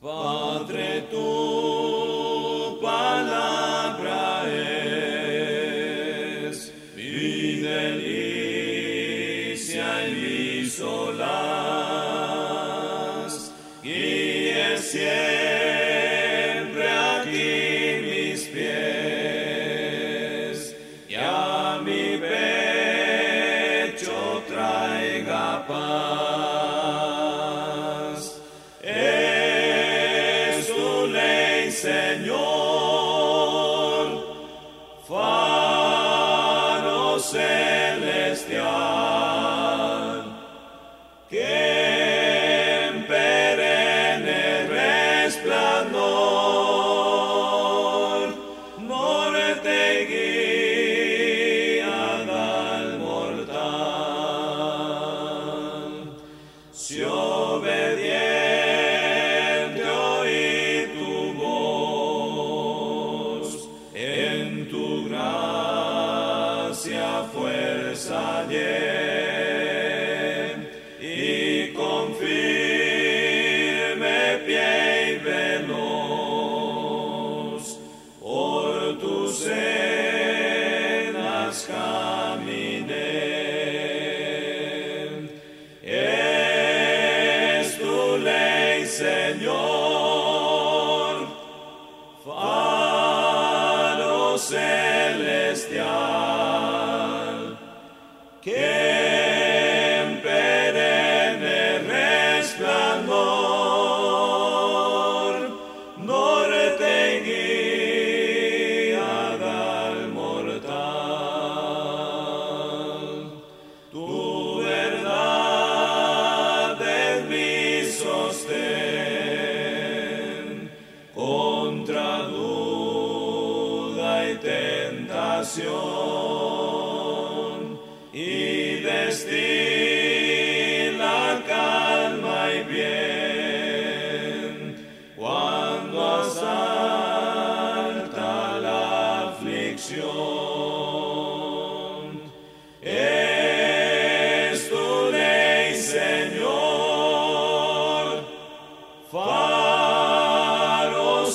Padre, tu palabra es mi delicia y mi solaz, guíe siempre aquí mis pies, y a mi pecho traiga paz. Señor, faro celestial, que en perenne resplandor norte y guía al mortal. Si obediente oí tu voz, en tu gracia fuerza hallé, y con firme pie y veloz por tus sendas caminé. Es tu ley, Señor, faro celestial, que en perenne resplandor norte y guía al mortal. Tu verdad es mi sostén contra duda y tentación, y destila calma y bien cuando asalta la aflicción. Es tu ley, Señor, faro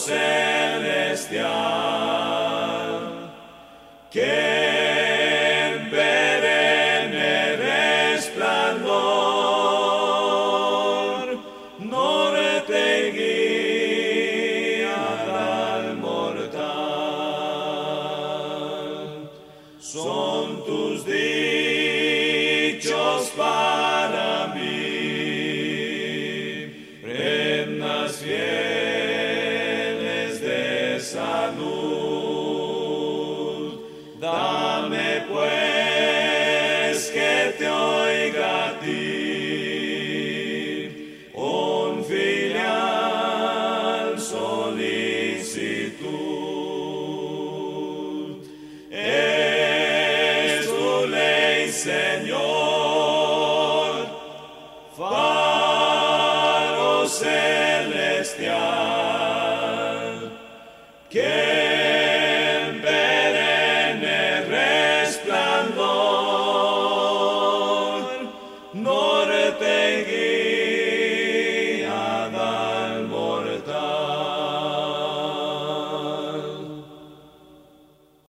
celestial, que en perenne resplandor norte y guía al mortal. Son tus dichos para mí, prendas fieles de salud. Dame pues que te oiga a ti, con filial solicitud. Es tu ley, Señor,